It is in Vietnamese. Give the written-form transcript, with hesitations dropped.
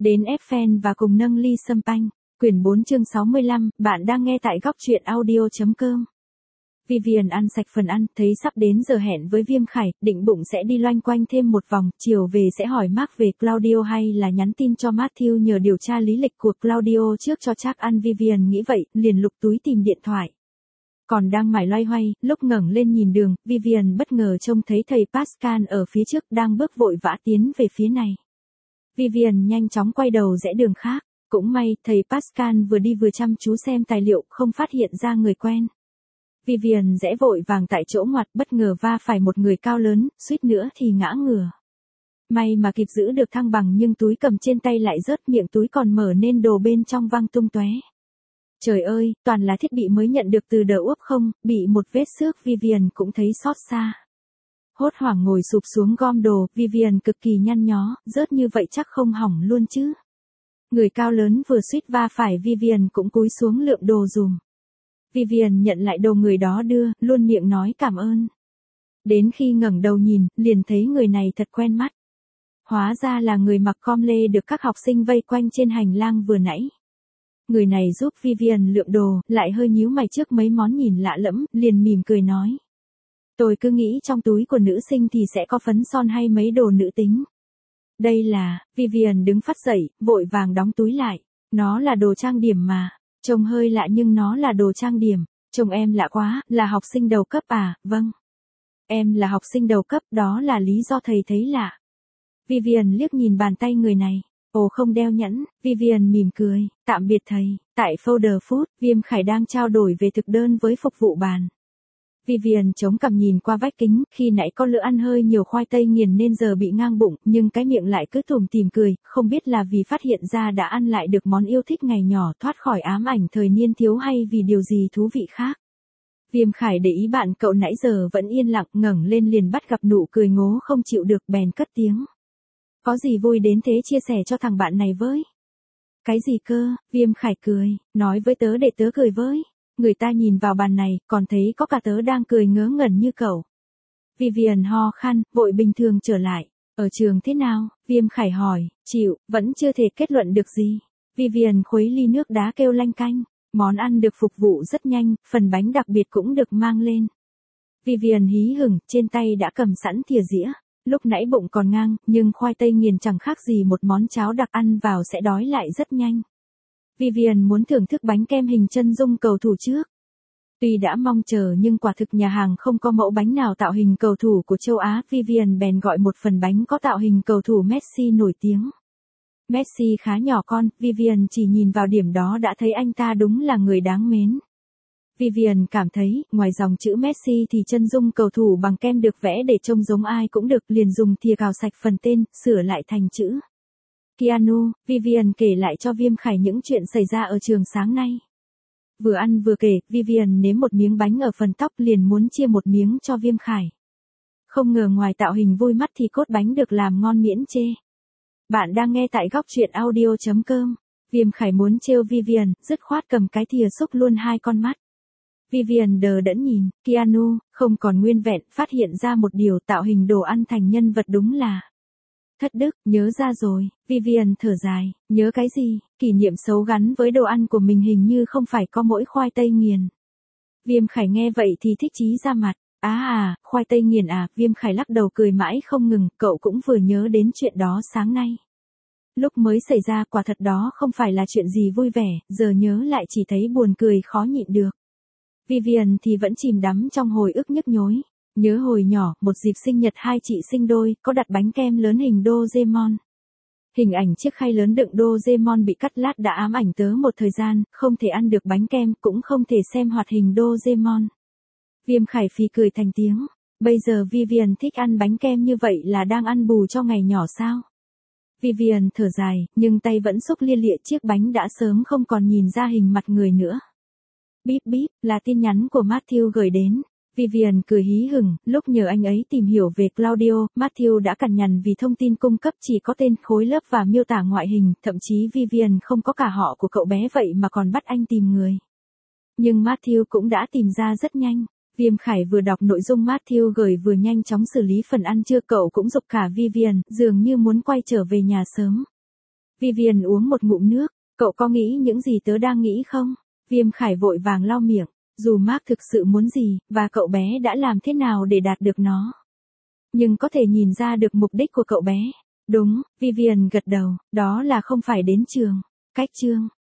đến Eiffel và cùng nâng ly sâm panh. Quyển 4 chương 65, bạn đang nghe tại góc truyện audio.com. Vivian ăn sạch phần ăn, thấy sắp đến giờ hẹn với Viêm Khải, định bụng sẽ đi loanh quanh thêm một vòng, chiều về sẽ hỏi Mark về Claudio hay là nhắn tin cho Matthew nhờ điều tra lý lịch của Claudio trước cho chắc ăn. Vivian nghĩ vậy, liền lục túi tìm điện thoại. Còn đang mải loay hoay, lúc ngẩng lên nhìn đường, Vivian bất ngờ trông thấy thầy Pascal ở phía trước đang bước vội vã tiến về phía này. Vivian nhanh chóng quay đầu rẽ đường khác, cũng may thầy Pascal vừa đi vừa chăm chú xem tài liệu, không phát hiện ra người quen. Vivian rẽ vội vàng tại chỗ ngoặt, bất ngờ va phải một người cao lớn, suýt nữa thì ngã ngửa. May mà kịp giữ được thăng bằng nhưng túi cầm trên tay lại rớt, miệng túi còn mở nên đồ bên trong văng tung tóe. Trời ơi, toàn là thiết bị mới nhận được từ The Úp không, bị một vết xước. Vivian cũng thấy xót xa. Hốt hoảng ngồi sụp xuống gom đồ, Vivian cực kỳ nhăn nhó, rớt như vậy chắc không hỏng luôn chứ. Người cao lớn vừa suýt va phải Vivian cũng cúi xuống lượm đồ dùm. Vivian nhận lại đồ người đó đưa, luôn miệng nói cảm ơn. Đến khi ngẩng đầu nhìn, liền thấy người này thật quen mắt. Hóa ra là người mặc com lê được các học sinh vây quanh trên hành lang vừa nãy. Người này giúp Vivian lượm đồ, lại hơi nhíu mày trước mấy món nhìn lạ lẫm, liền mỉm cười nói. Tôi cứ nghĩ trong túi của nữ sinh thì sẽ có phấn son hay mấy đồ nữ tính. Đây là, Vivian đứng phắt dậy, vội vàng đóng túi lại. Nó là đồ trang điểm mà. Trông hơi lạ nhưng nó là đồ trang điểm. Trông em lạ quá, là học sinh đầu cấp à? Vâng. Em là học sinh đầu cấp, đó là lý do thầy thấy lạ. Vivian liếc nhìn bàn tay người này. Ồ, không đeo nhẫn. Vivian mỉm cười, tạm biệt thầy. Tại folder food, Viêm Khải đang trao đổi về thực đơn với phục vụ bàn. Vivian chống cằm nhìn qua vách kính, khi nãy con lỡ ăn hơi nhiều khoai tây nghiền nên giờ bị ngang bụng, nhưng cái miệng lại cứ tủm tỉm cười, không biết là vì phát hiện ra đã ăn lại được món yêu thích ngày nhỏ, thoát khỏi ám ảnh thời niên thiếu hay vì điều gì thú vị khác. Viêm Khải để ý bạn cậu nãy giờ vẫn yên lặng, ngẩng lên liền bắt gặp nụ cười ngố không chịu được, bèn cất tiếng. Có gì vui đến thế, chia sẻ cho thằng bạn này với. Cái gì cơ? Viêm Khải cười, nói với tớ để tớ cười với. Người ta nhìn vào bàn này, còn thấy có cả tớ đang cười ngớ ngẩn như cậu. Vivian ho khan, vội bình thường trở lại. Ở trường thế nào? Viêm Khải hỏi. Chịu, vẫn chưa thể kết luận được gì. Vivian khuấy ly nước đá kêu lanh canh. Món ăn được phục vụ rất nhanh, phần bánh đặc biệt cũng được mang lên. Vivian hí hửng, trên tay đã cầm sẵn thìa dĩa. Lúc nãy bụng còn ngang, nhưng khoai tây nghiền chẳng khác gì một món cháo đặc, ăn vào sẽ đói lại rất nhanh. Vivian muốn thưởng thức bánh kem hình chân dung cầu thủ trước. Tuy đã mong chờ nhưng quả thực nhà hàng không có mẫu bánh nào tạo hình cầu thủ của châu Á. Vivian bèn gọi một phần bánh có tạo hình cầu thủ Messi nổi tiếng. Messi khá nhỏ con, Vivian chỉ nhìn vào điểm đó đã thấy anh ta đúng là người đáng mến. Vivian cảm thấy, ngoài dòng chữ Messi thì chân dung cầu thủ bằng kem được vẽ để trông giống ai cũng được, liền dùng thìa cào sạch phần tên, sửa lại thành chữ Keanu. Vivian kể lại cho Viêm Khải những chuyện xảy ra ở trường sáng nay. Vừa ăn vừa kể, Vivian nếm một miếng bánh ở phần tóc liền muốn chia một miếng cho Viêm Khải. Không ngờ ngoài tạo hình vui mắt thì cốt bánh được làm ngon miễn chê. Bạn đang nghe tại góc truyện audio.com. Viêm Khải muốn trêu Vivian, dứt khoát cầm cái thìa xúc luôn hai con mắt. Vivian đờ đẫn nhìn, Keanu, không còn nguyên vẹn, phát hiện ra một điều, tạo hình đồ ăn thành nhân vật đúng là thất đức. Nhớ ra rồi. Vivian thở dài, nhớ cái gì? Kỷ niệm xấu gắn với đồ ăn của mình hình như không phải có mỗi khoai tây nghiền. Viêm Khải nghe vậy thì thích chí ra mặt. Khoai tây nghiền à? Viêm Khải lắc đầu cười mãi không ngừng, cậu cũng vừa nhớ đến chuyện đó sáng nay. Lúc mới xảy ra quả thật đó không phải là chuyện gì vui vẻ, giờ nhớ lại chỉ thấy buồn cười khó nhịn được. Vivian thì vẫn chìm đắm trong hồi ức nhức nhối. Nhớ hồi nhỏ, một dịp sinh nhật hai chị sinh đôi, có đặt bánh kem lớn hình Doraemon. Hình ảnh chiếc khay lớn đựng Doraemon bị cắt lát đã ám ảnh tớ một thời gian, không thể ăn được bánh kem, cũng không thể xem hoạt hình Doraemon. Viêm Khải phì cười thành tiếng. Bây giờ Vivian thích ăn bánh kem như vậy là đang ăn bù cho ngày nhỏ sao? Vivian thở dài, nhưng tay vẫn xúc lia lịa chiếc bánh đã sớm không còn nhìn ra hình mặt người nữa. Bíp bíp, là tin nhắn của Matthew gửi đến. Vivian cười hí hửng, lúc nhờ anh ấy tìm hiểu về Claudio, Matthew đã cằn nhằn vì thông tin cung cấp chỉ có tên, khối lớp và miêu tả ngoại hình, thậm chí Vivian không có cả họ của cậu bé vậy mà còn bắt anh tìm người. Nhưng Matthew cũng đã tìm ra rất nhanh. Viêm Khải vừa đọc nội dung Matthew gửi vừa nhanh chóng xử lý phần ăn trưa, cậu cũng giục cả Vivian, dường như muốn quay trở về nhà sớm. Vivian uống một ngụm nước, cậu có nghĩ những gì tớ đang nghĩ không? Viêm Khải vội vàng lau miệng, dù Mark thực sự muốn gì, và cậu bé đã làm thế nào để đạt được nó. Nhưng có thể nhìn ra được mục đích của cậu bé. Đúng, Vivian gật đầu, đó là không phải đến trường. Cách chương